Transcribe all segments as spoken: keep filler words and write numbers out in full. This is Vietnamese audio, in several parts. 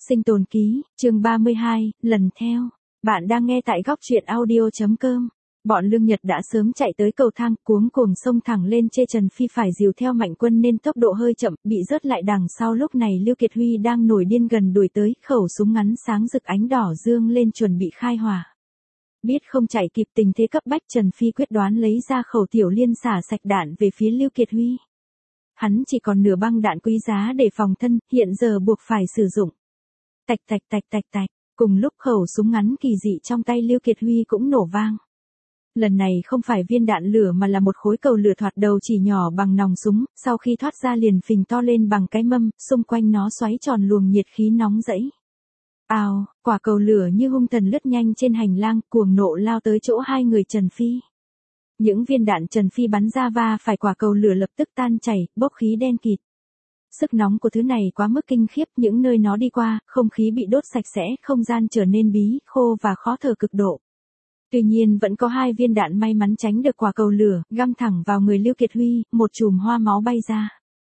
Sinh tồn ký, chương ba mươi hai, lần theo. Bạn đang nghe tại góc truyện audio.com. Bọn Lương Nhật đã sớm chạy tới cầu thang, cuống cuồng xông thẳng lên chê Trần Phi phải dìu theo Mạnh Quân nên tốc độ hơi chậm, bị rớt lại đằng sau. Lúc này Lưu Kiệt Huy đang nổi điên gần đuổi tới, khẩu súng ngắn sáng rực ánh đỏ dương lên chuẩn bị khai hỏa. Biết không chạy kịp tình thế cấp bách, Trần Phi quyết đoán lấy ra khẩu tiểu liên xả sạch đạn về phía Lưu Kiệt Huy. Hắn chỉ còn nửa băng đạn quý giá để phòng thân, hiện giờ buộc phải sử dụng. Tạch tạch tạch tạch tạch, cùng lúc khẩu súng ngắn kỳ dị trong tay Lưu Kiệt Huy cũng nổ vang. Lần này không phải viên đạn lửa mà là một khối cầu lửa thoạt đầu chỉ nhỏ bằng nòng súng, sau khi thoát ra liền phình to lên bằng cái mâm, xung quanh nó xoáy tròn luồng nhiệt khí nóng rẫy. Ào, quả cầu lửa như hung thần lướt nhanh trên hành lang, cuồng nộ lao tới chỗ hai người Trần Phi. Những viên đạn Trần Phi bắn ra va phải quả cầu lửa lập tức tan chảy, bốc khí đen kịt. Sức nóng của thứ này quá mức kinh khiếp, những nơi nó đi qua, không khí bị đốt sạch sẽ, không gian trở nên bí, khô và khó thở cực độ. Tuy nhiên vẫn có hai viên đạn may mắn tránh được quả cầu lửa, găm thẳng vào người Lưu Kiệt Huy, một chùm hoa máu bay ra.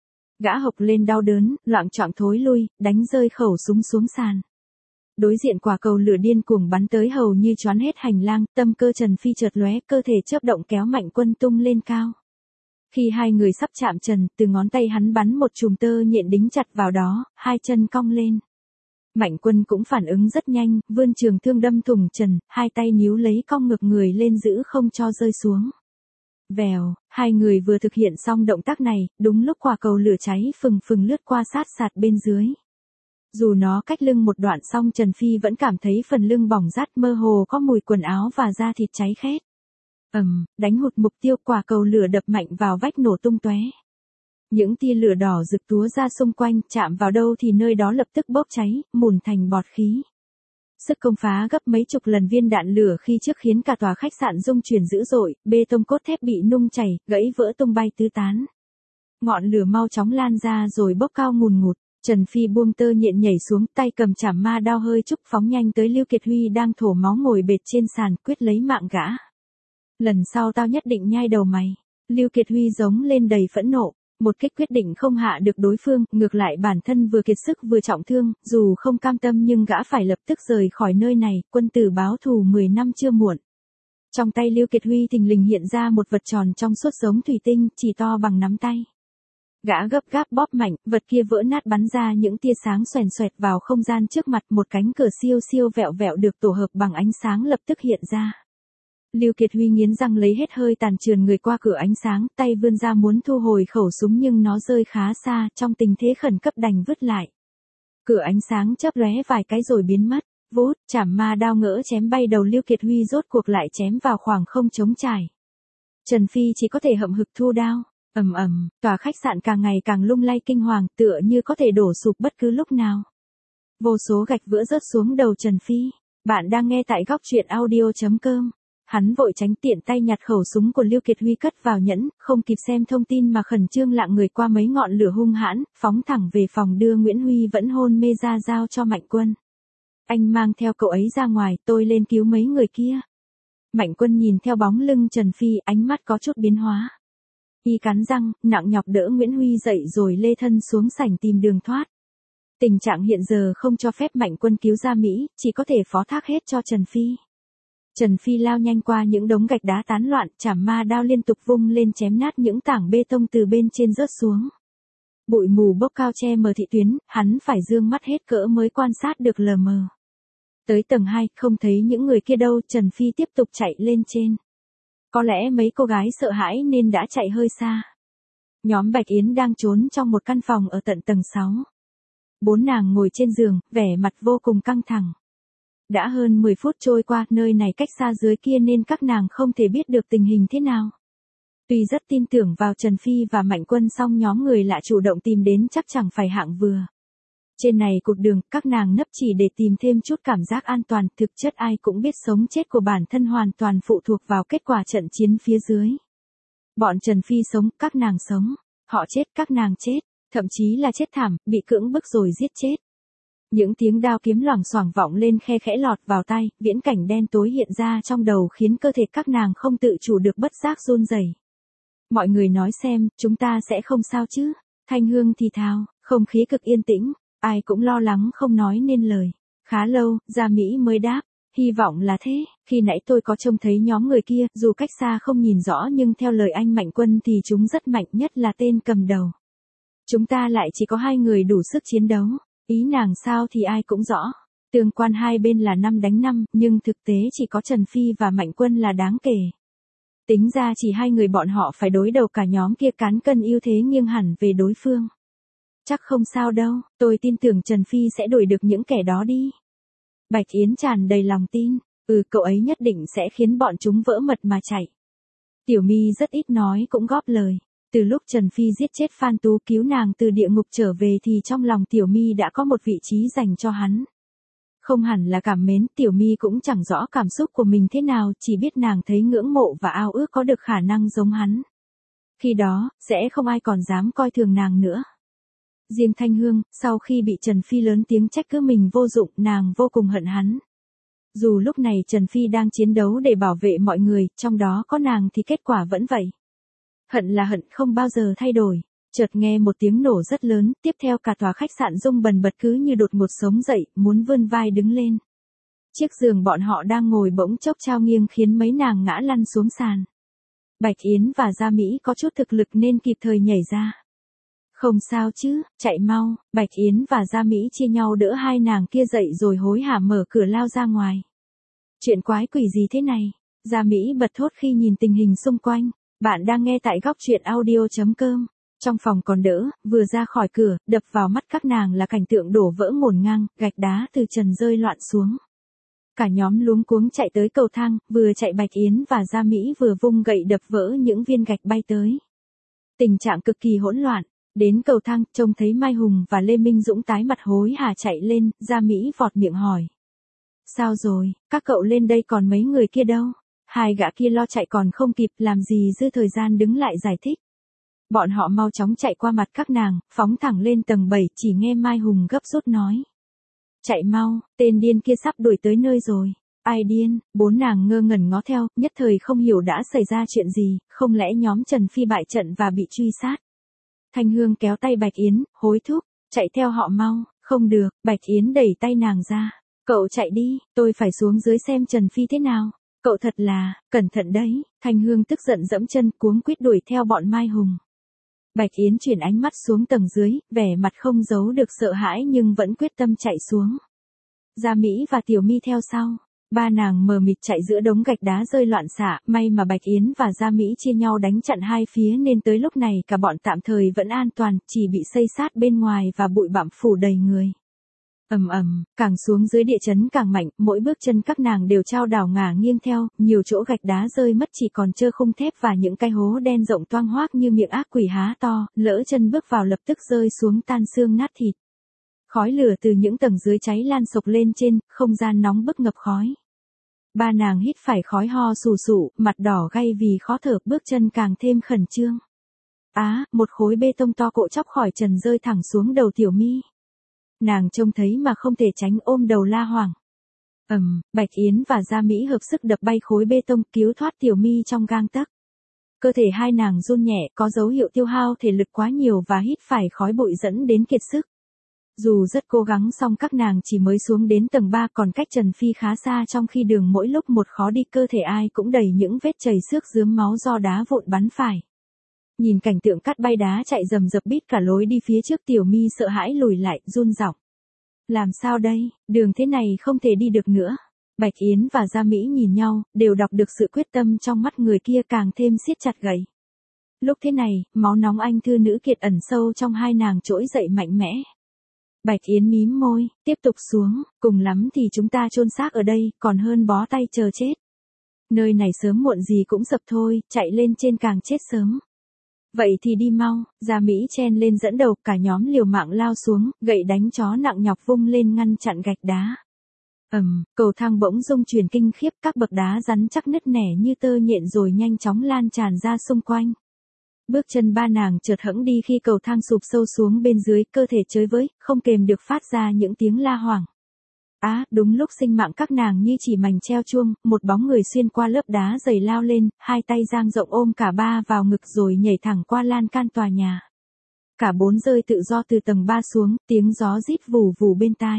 Gã hộc lên đau đớn, loạng choạng thối lui, đánh rơi khẩu súng xuống sàn. Đối diện quả cầu lửa điên cuồng bắn tới hầu như choán hết hành lang, tâm cơ Trần Phi chợt lóe, cơ thể chớp động kéo Mạnh Quân tung lên cao. Khi hai người sắp chạm trần, từ ngón tay hắn bắn một chùm tơ nhện đính chặt vào đó, hai chân cong lên. Mạnh Quân cũng phản ứng rất nhanh, vươn trường thương đâm thủng trần, hai tay níu lấy cong ngược người lên giữ không cho rơi xuống. Vèo, hai người vừa thực hiện xong động tác này, đúng lúc quả cầu lửa cháy phừng phừng lướt qua sát sạt bên dưới. Dù nó cách lưng một đoạn xong, Trần Phi vẫn cảm thấy phần lưng bỏng rát, mơ hồ có mùi quần áo và da thịt cháy khét. Ầm, đánh hụt mục tiêu, quả cầu lửa đập mạnh vào vách nổ tung tóe. Những tia lửa đỏ rực túa ra xung quanh, chạm vào đâu thì nơi đó lập tức bốc cháy, mùn thành bọt khí. Sức công phá gấp mấy chục lần viên đạn lửa khi trước khiến cả tòa khách sạn rung chuyển dữ dội, bê tông cốt thép bị nung chảy, gãy vỡ tung bay tứ tán. Ngọn lửa mau chóng lan ra rồi bốc cao ngùn ngụt. Trần Phi buông tơ nhện nhảy xuống, tay cầm chảm ma đao hơi chúc phóng nhanh tới Lưu Kiệt Huy đang thổ máu ngồi bệt trên sàn, quyết lấy mạng gã. Lần sau tao nhất định nhai đầu mày. Lưu Kiệt Huy giống lên đầy phẫn nộ, một kích quyết định không hạ được đối phương, ngược lại bản thân vừa kiệt sức vừa trọng thương, dù không cam tâm nhưng gã phải lập tức rời khỏi nơi này, quân tử báo thù mười năm chưa muộn. Trong tay Lưu Kiệt Huy thình lình hiện ra một vật tròn trong suốt giống thủy tinh, chỉ to bằng nắm tay. Gã gấp gáp bóp mạnh, vật kia vỡ nát bắn ra những tia sáng xoèn xoẹt vào không gian trước mặt, một cánh cửa siêu siêu vẹo vẹo được tổ hợp bằng ánh sáng lập tức hiện ra. Lưu Kiệt Huy nghiến răng lấy hết hơi tàn trườn người qua cửa ánh sáng, tay vươn ra muốn thu hồi khẩu súng nhưng nó rơi khá xa, trong tình thế khẩn cấp đành vứt lại. Cửa ánh sáng chớp lóe vài cái rồi biến mất, vút, chảm ma đao ngỡ chém bay đầu Lưu Kiệt Huy rốt cuộc lại chém vào khoảng không trống trải. Trần Phi chỉ có thể hậm hực thu đao. Ầm ầm, tòa khách sạn càng ngày càng lung lay kinh hoàng, tựa như có thể đổ sụp bất cứ lúc nào. Vô số gạch vỡ rớt xuống đầu Trần Phi. Bạn đang nghe tại góc truyện audio.com. Hắn vội tránh, tiện tay nhặt khẩu súng của Lưu Kiệt Huy cất vào nhẫn, không kịp xem thông tin mà khẩn trương lạng người qua mấy ngọn lửa hung hãn, phóng thẳng về phòng đưa Nguyễn Huy vẫn hôn mê ra giao cho Mạnh Quân. Anh mang theo cậu ấy ra ngoài, tôi lên cứu mấy người kia. Mạnh Quân nhìn theo bóng lưng Trần Phi, ánh mắt có chút biến hóa. Y cắn răng, nặng nhọc đỡ Nguyễn Huy dậy rồi lê thân xuống sảnh tìm đường thoát. Tình trạng hiện giờ không cho phép Mạnh Quân cứu ra Mỹ, chỉ có thể phó thác hết cho Trần Phi. Trần Phi lao nhanh qua những đống gạch đá tán loạn, chảm ma đao liên tục vung lên chém nát những tảng bê tông từ bên trên rớt xuống. Bụi mù bốc cao che mờ thị tuyến, hắn phải dương mắt hết cỡ mới quan sát được lờ mờ. Tới tầng hai, không thấy những người kia đâu, Trần Phi tiếp tục chạy lên trên. Có lẽ mấy cô gái sợ hãi nên đã chạy hơi xa. Nhóm Bạch Yến đang trốn trong một căn phòng ở tận tầng sáu. Bốn nàng ngồi trên giường, vẻ mặt vô cùng căng thẳng. Đã hơn mười phút trôi qua, nơi này cách xa dưới kia nên các nàng không thể biết được tình hình thế nào. Tuy rất tin tưởng vào Trần Phi và Mạnh Quân song nhóm người lạ chủ động tìm đến chắc chẳng phải hạng vừa. Trên này cụt đường, các nàng nấp chỉ để tìm thêm chút cảm giác an toàn, thực chất ai cũng biết sống chết của bản thân hoàn toàn phụ thuộc vào kết quả trận chiến phía dưới. Bọn Trần Phi sống, các nàng sống, họ chết, các nàng chết, thậm chí là chết thảm, bị cưỡng bức rồi giết chết. Những tiếng đao kiếm loảng xoảng vọng lên khe khẽ lọt vào tai, viễn cảnh đen tối hiện ra trong đầu khiến cơ thể các nàng không tự chủ được bất giác run rẩy. Mọi người nói xem, chúng ta sẽ không sao chứ? Thanh Hương thì thào, không khí cực yên tĩnh. Ai cũng lo lắng không nói nên lời. Khá lâu, Gia Mỹ mới đáp. Hy vọng là thế, khi nãy tôi có trông thấy nhóm người kia, dù cách xa không nhìn rõ nhưng theo lời anh Mạnh Quân thì chúng rất mạnh, nhất là tên cầm đầu. Chúng ta lại chỉ có hai người đủ sức chiến đấu. Ý nàng sao thì ai cũng rõ. Tương quan hai bên là năm đánh năm, nhưng thực tế chỉ có Trần Phi và Mạnh Quân là đáng kể. Tính ra chỉ hai người bọn họ phải đối đầu, cả nhóm kia cán cân ưu thế nghiêng hẳn về đối phương. Chắc không sao đâu, tôi tin tưởng Trần Phi sẽ đuổi được những kẻ đó đi. Bạch Yến tràn đầy lòng tin, ừ cậu ấy nhất định sẽ khiến bọn chúng vỡ mật mà chạy. Tiểu My rất ít nói cũng góp lời. Từ lúc Trần Phi giết chết Phan Tú cứu nàng từ địa ngục trở về thì trong lòng Tiểu My đã có một vị trí dành cho hắn. Không hẳn là cảm mến, Tiểu My cũng chẳng rõ cảm xúc của mình thế nào, chỉ biết nàng thấy ngưỡng mộ và ao ước có được khả năng giống hắn. Khi đó, sẽ không ai còn dám coi thường nàng nữa. Riêng Thanh Hương, sau khi bị Trần Phi lớn tiếng trách cứ mình vô dụng, nàng vô cùng hận hắn. Dù lúc này Trần Phi đang chiến đấu để bảo vệ mọi người, trong đó có nàng thì kết quả vẫn vậy. Hận là hận, không bao giờ thay đổi. Chợt nghe một tiếng nổ rất lớn, tiếp theo cả tòa khách sạn rung bần bật cứ như đột ngột sống dậy, muốn vươn vai đứng lên. Chiếc giường bọn họ đang ngồi bỗng chốc trao nghiêng khiến mấy nàng ngã lăn xuống sàn. Bạch Yến và Gia Mỹ có chút thực lực nên kịp thời nhảy ra. Không sao chứ, chạy mau. Bạch Yến và Gia Mỹ chia nhau đỡ hai nàng kia dậy rồi hối hả mở cửa lao ra ngoài. Chuyện quái quỷ gì thế này? Gia Mỹ bật thốt khi nhìn tình hình xung quanh. Bạn đang nghe tại góc truyện audio chấm com. Trong phòng còn đỡ, vừa ra khỏi cửa, đập vào mắt các nàng là cảnh tượng đổ vỡ ngổn ngang, gạch đá từ trần rơi loạn xuống. Cả nhóm luống cuống chạy tới cầu thang, vừa chạy Bạch Yến và Gia Mỹ vừa vung gậy đập vỡ những viên gạch bay tới. Tình trạng cực kỳ hỗn loạn. Đến cầu thang, trông thấy Mai Hùng và Lê Minh Dũng tái mặt hối hả chạy lên, Gia Mỹ vọt miệng hỏi. Sao rồi, các cậu lên đây còn mấy người kia đâu? Hai gã kia lo chạy còn không kịp, làm gì dư thời gian đứng lại giải thích. Bọn họ mau chóng chạy qua mặt các nàng, phóng thẳng lên tầng bảy, chỉ nghe Mai Hùng gấp rút nói. Chạy mau, tên điên kia sắp đuổi tới nơi rồi. Ai điên? Bốn nàng ngơ ngẩn ngó theo, nhất thời không hiểu đã xảy ra chuyện gì, không lẽ nhóm Trần Phi bại trận và bị truy sát. Thanh Hương kéo tay Bạch Yến, hối thúc, chạy theo họ mau. Không được, Bạch Yến đẩy tay nàng ra. Cậu chạy đi, tôi phải xuống dưới xem Trần Phi thế nào. Cậu thật là, cẩn thận đấy. Thanh Hương tức giận dẫm chân, cuống quýt đuổi theo bọn Mai Hùng. Bạch Yến chuyển ánh mắt xuống tầng dưới, vẻ mặt không giấu được sợ hãi nhưng vẫn quyết tâm chạy xuống. Gia Mỹ và Tiểu My theo sau. Ba nàng mờ mịt chạy giữa đống gạch đá rơi loạn xạ, may mà Bạch Yến và Gia Mỹ chia nhau đánh chặn hai phía nên tới lúc này cả bọn tạm thời vẫn an toàn, chỉ bị xây sát bên ngoài và bụi bặm phủ đầy người. Ầm ầm, càng xuống dưới địa chấn càng mạnh, mỗi bước chân các nàng đều chao đảo ngả nghiêng theo, nhiều chỗ gạch đá rơi mất chỉ còn trơ khung thép và những cái hố đen rộng toang hoác như miệng ác quỷ há to, lỡ chân bước vào lập tức rơi xuống tan xương nát thịt. Khói lửa từ những tầng dưới cháy lan sộc lên trên, không gian nóng bức ngập khói. Ba nàng hít phải khói ho sù sụ, mặt đỏ gay vì khó thở, bước chân càng thêm khẩn trương. Á, à, một khối bê tông to cộ chóc khỏi trần rơi thẳng xuống đầu Tiểu My. Nàng trông thấy mà không thể tránh ôm đầu la hoảng. Ầm, um, Bạch Yến và Gia Mỹ hợp sức đập bay khối bê tông cứu thoát Tiểu My trong gang tấc. Cơ thể hai nàng run nhẹ, có dấu hiệu tiêu hao thể lực quá nhiều và hít phải khói bụi dẫn đến kiệt sức. Dù rất cố gắng song các nàng chỉ mới xuống đến tầng ba còn cách Trần Phi khá xa trong khi đường mỗi lúc một khó đi cơ thể ai cũng đầy những vết chảy xước rướm máu do đá vụn bắn phải. Nhìn cảnh tượng cát bay đá chạy rầm rập bít cả lối đi phía trước Tiểu My sợ hãi lùi lại run giọng. Làm sao đây, đường thế này không thể đi được nữa. Bạch Yến và Gia Mỹ nhìn nhau, đều đọc được sự quyết tâm trong mắt người kia càng thêm siết chặt gậy. Lúc thế này, máu nóng anh thư nữ kiệt ẩn sâu trong hai nàng trỗi dậy mạnh mẽ. Bạch Yến mím môi, tiếp tục xuống, cùng lắm thì chúng ta chôn xác ở đây, còn hơn bó tay chờ chết. Nơi này sớm muộn gì cũng sập thôi, chạy lên trên càng chết sớm. Vậy thì đi mau, Gia Mỹ chen lên dẫn đầu, cả nhóm liều mạng lao xuống, gậy đánh chó nặng nhọc vung lên ngăn chặn gạch đá. Ầm, um, cầu thang bỗng rung chuyển kinh khiếp, các bậc đá rắn chắc nứt nẻ như tơ nhện rồi nhanh chóng lan tràn ra xung quanh. Bước chân ba nàng chợt hẫng đi khi cầu thang sụp sâu xuống bên dưới, cơ thể chới với, không kềm được phát ra những tiếng la hoảng. Á, à, đúng lúc sinh mạng các nàng như chỉ mảnh treo chuông, một bóng người xuyên qua lớp đá dày lao lên, hai tay dang rộng ôm cả ba vào ngực rồi nhảy thẳng qua lan can tòa nhà. cả bốn rơi tự do từ tầng ba xuống, tiếng gió rít vù vù bên tai.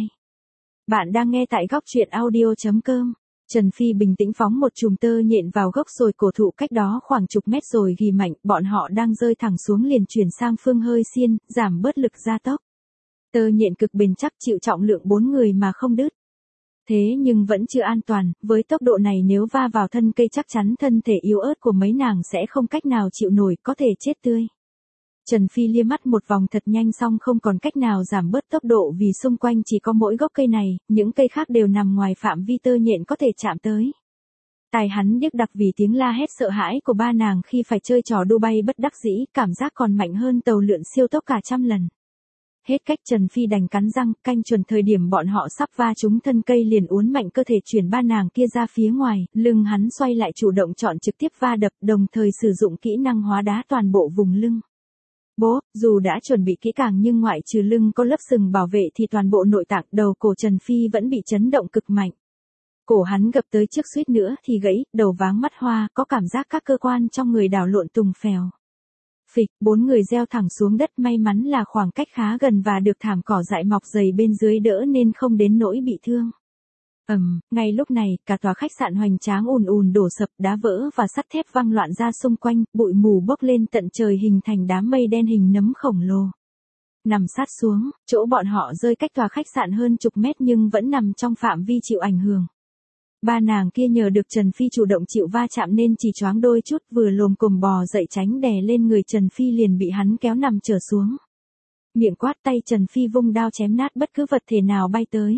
Bạn đang nghe tại góc truyện audio chấm com. Trần Phi bình tĩnh phóng một chùm tơ nhện vào gốc rồi cổ thụ cách đó khoảng chục mét rồi ghi mạnh, bọn họ đang rơi thẳng xuống liền chuyển sang phương hơi xiên, giảm bớt lực gia tốc. Tơ nhện cực bền chắc chịu trọng lượng bốn người mà không đứt. Thế nhưng vẫn chưa an toàn, với tốc độ này nếu va vào thân cây chắc chắn thân thể yếu ớt của mấy nàng sẽ không cách nào chịu nổi, có thể chết tươi. Trần Phi liếc mắt một vòng thật nhanh xong không còn cách nào giảm bớt tốc độ vì xung quanh chỉ có mỗi gốc cây này, những cây khác đều nằm ngoài phạm vi tơ nhện có thể chạm tới. Tai hắn điếc đặc vì tiếng la hét sợ hãi của ba nàng khi phải chơi trò đu bay bất đắc dĩ, cảm giác còn mạnh hơn tàu lượn siêu tốc cả trăm lần. Hết cách Trần Phi đành cắn răng, canh chuẩn thời điểm bọn họ sắp va trúng thân cây liền uốn mạnh cơ thể chuyển ba nàng kia ra phía ngoài, lưng hắn xoay lại chủ động chọn trực tiếp va đập, đồng thời sử dụng kỹ năng hóa đá toàn bộ vùng lưng. Bố, dù đã chuẩn bị kỹ càng nhưng ngoại trừ lưng có lớp sừng bảo vệ thì toàn bộ nội tạng đầu cổ Trần Phi vẫn bị chấn động cực mạnh. Cổ hắn gập tới trước suýt nữa thì gãy, đầu váng mắt hoa, có cảm giác các cơ quan trong người đảo lộn tùng phèo. Phịch, bốn người gieo thẳng xuống đất, may mắn là khoảng cách khá gần và được thảm cỏ dại mọc dày bên dưới đỡ nên không đến nỗi bị thương. Ầm, um, ngay lúc này, cả tòa khách sạn hoành tráng ùn ùn đổ sập, đá vỡ và sắt thép văng loạn ra xung quanh, bụi mù bốc lên tận trời hình thành đám mây đen hình nấm khổng lồ. Nằm sát xuống, chỗ bọn họ rơi cách tòa khách sạn hơn chục mét nhưng vẫn nằm trong phạm vi chịu ảnh hưởng. Ba nàng kia nhờ được Trần Phi chủ động chịu va chạm nên chỉ choáng đôi chút, vừa lồm cồm bò dậy tránh đè lên người Trần Phi liền bị hắn kéo nằm trở xuống. Miệng quát, tay Trần Phi vung đao chém nát bất cứ vật thể nào bay tới.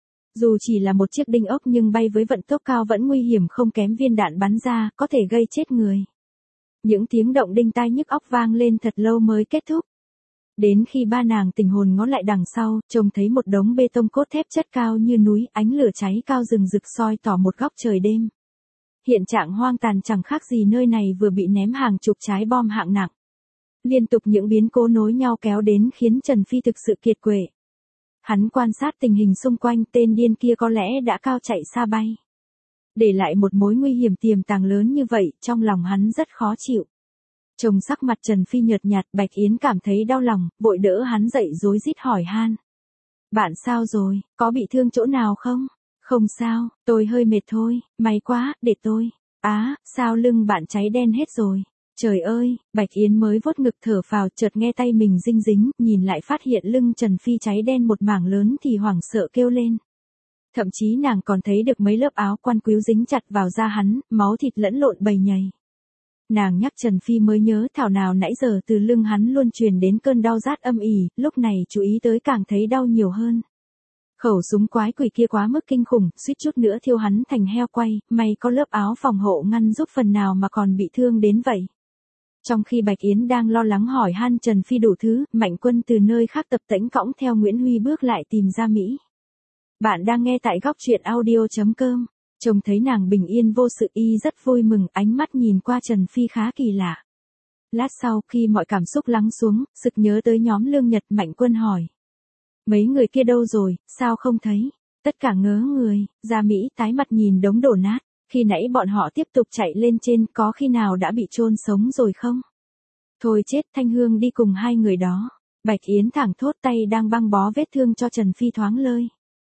Dù chỉ là một chiếc đinh ốc nhưng bay với vận tốc cao vẫn nguy hiểm không kém viên đạn bắn ra, có thể gây chết người. Những tiếng động đinh tai nhức óc vang lên thật lâu mới kết thúc. Đến khi ba nàng tình hồn ngó lại đằng sau, trông thấy một đống bê tông cốt thép chất cao như núi, ánh lửa cháy cao rừng rực soi tỏ một góc trời đêm. Hiện trạng hoang tàn chẳng khác gì nơi này vừa bị ném hàng chục trái bom hạng nặng. Liên tục những biến cố nối nhau kéo đến khiến Trần Phi thực sự kiệt quệ. Hắn quan sát tình hình xung quanh, tên điên kia có lẽ đã cao chạy xa bay. Để lại một mối nguy hiểm tiềm tàng lớn như vậy, trong lòng hắn rất khó chịu. Trông sắc mặt Trần Phi nhợt nhạt, Bạch Yến cảm thấy đau lòng, vội đỡ hắn dậy rối rít hỏi han. Bạn sao rồi, có bị thương chỗ nào không? Không sao, tôi hơi mệt thôi, may quá, để tôi. Á, sao lưng bạn cháy đen hết rồi? Trời ơi, Bạch Yến mới vuốt ngực thở phào, chợt nghe tay mình dinh dính, nhìn lại phát hiện lưng Trần Phi cháy đen một mảng lớn thì hoảng sợ kêu lên. Thậm chí nàng còn thấy được mấy lớp áo quan quýu dính chặt vào da hắn, máu thịt lẫn lộn bầy nhầy. Nàng nhắc Trần Phi mới nhớ thảo nào nãy giờ từ lưng hắn luôn truyền đến cơn đau rát âm ỉ, lúc này chú ý tới càng thấy đau nhiều hơn. Khẩu súng quái quỷ kia quá mức kinh khủng, suýt chút nữa thiêu hắn thành heo quay, may có lớp áo phòng hộ ngăn giúp phần nào mà còn bị thương đến vậy. Trong khi Bạch Yến đang lo lắng hỏi han Trần Phi đủ thứ, Mạnh Quân từ nơi khác tập tễnh cõng theo Nguyễn Huy bước lại tìm ra Mỹ. Bạn đang nghe tại góc truyện audio chấm com. Trông thấy nàng bình yên vô sự y rất vui mừng, ánh mắt nhìn qua Trần Phi khá kỳ lạ. Lát sau khi mọi cảm xúc lắng xuống, sực nhớ tới nhóm Lương Nhật, Mạnh Quân hỏi. Mấy người kia đâu rồi, sao không thấy? Tất cả ngớ người, ra Mỹ tái mặt nhìn đống đổ nát, khi nãy bọn họ tiếp tục chạy lên trên có khi nào đã bị chôn sống rồi không? Thôi chết, Thanh Hương đi cùng hai người đó. Bạch Yến thẳng thốt, tay đang băng bó vết thương cho Trần Phi thoáng lơi.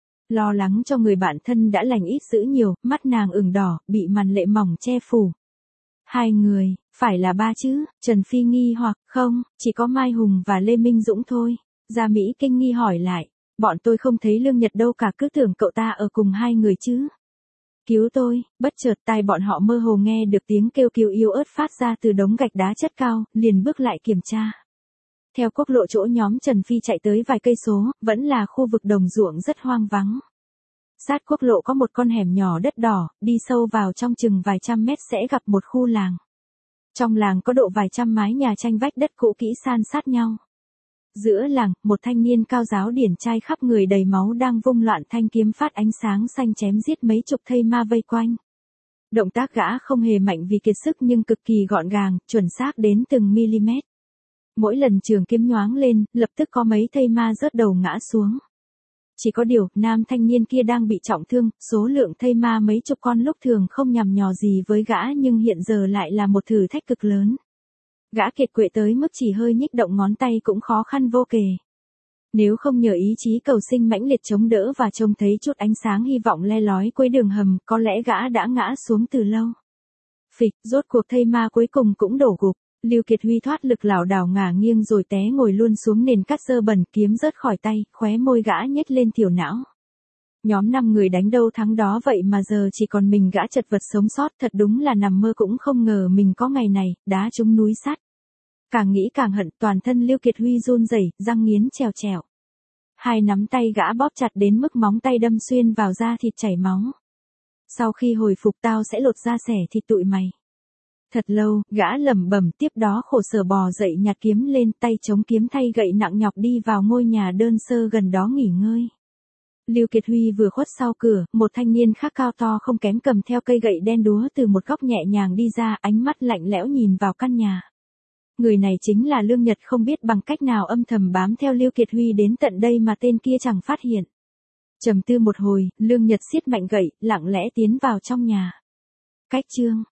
Lo lắng cho người bạn thân đã lành ít dữ nhiều, mắt nàng ửng đỏ, bị màn lệ mỏng che phủ. Hai người, phải là ba chứ? Trần Phi nghi hoặc, không, chỉ có Mai Hùng và Lê Minh Dũng thôi. Gia Mỹ kinh nghi hỏi lại, bọn tôi không thấy Lương Nhật đâu cả, cứ tưởng cậu ta ở cùng hai người chứ. Cứu tôi, bất chợt tai bọn họ mơ hồ nghe được tiếng kêu cứu yếu ớt phát ra từ đống gạch đá chất cao, liền bước lại kiểm tra. Theo quốc lộ chỗ nhóm Trần Phi chạy tới vài cây số, vẫn là khu vực đồng ruộng rất hoang vắng. Sát quốc lộ có một con hẻm nhỏ đất đỏ, đi sâu vào trong chừng vài trăm mét sẽ gặp một khu làng. Trong làng có độ vài trăm mái nhà tranh vách đất cũ kỹ san sát nhau. Giữa làng, một thanh niên cao giáo điển trai khắp người đầy máu đang vung loạn thanh kiếm phát ánh sáng xanh chém giết mấy chục thây ma vây quanh. Động tác gã không hề mạnh vì kiệt sức nhưng cực kỳ gọn gàng, chuẩn xác đến từng mm. Mỗi lần trường kiếm nhoáng lên, lập tức có mấy thây ma rớt đầu ngã xuống. Chỉ có điều, nam thanh niên kia đang bị trọng thương, số lượng thây ma mấy chục con lúc thường không nhằm nhò gì với gã nhưng hiện giờ lại là một thử thách cực lớn. Gã kiệt quệ tới mức chỉ hơi nhích động ngón tay cũng khó khăn vô kể. Nếu không nhờ ý chí cầu sinh mãnh liệt chống đỡ và trông thấy chút ánh sáng hy vọng le lói cuối đường hầm, có lẽ gã đã ngã xuống từ lâu. Phịch, rốt cuộc thây ma cuối cùng cũng đổ gục. Lưu Kiệt Huy thoát lực lảo đảo ngả nghiêng rồi té ngồi luôn xuống nền cát dơ bẩn, kiếm rớt khỏi tay, khóe môi gã nhếch lên thiểu não. Nhóm năm người đánh đâu thắng đó vậy mà giờ chỉ còn mình gã chật vật sống sót, thật đúng là nằm mơ cũng không ngờ mình có ngày này, đá trúng núi sắt. Càng nghĩ càng hận, toàn thân Lưu Kiệt Huy run rẩy, răng nghiến trèo trèo. Hai nắm tay gã bóp chặt đến mức móng tay đâm xuyên vào da thịt chảy máu. Sau khi hồi phục tao sẽ lột da xẻ thịt tụi mày. Thật lâu, gã lẩm bẩm, tiếp đó khổ sở bò dậy nhặt kiếm lên, tay chống kiếm thay gậy nặng nhọc đi vào ngôi nhà đơn sơ gần đó nghỉ ngơi. Lưu Kiệt Huy vừa khuất sau cửa, một thanh niên khác cao to không kém cầm theo cây gậy đen đúa từ một góc nhẹ nhàng đi ra, ánh mắt lạnh lẽo nhìn vào căn nhà. Người này chính là Lương Nhật, không biết bằng cách nào âm thầm bám theo Lưu Kiệt Huy đến tận đây mà tên kia chẳng phát hiện. Trầm tư một hồi, Lương Nhật siết mạnh gậy, lặng lẽ tiến vào trong nhà. Cách chương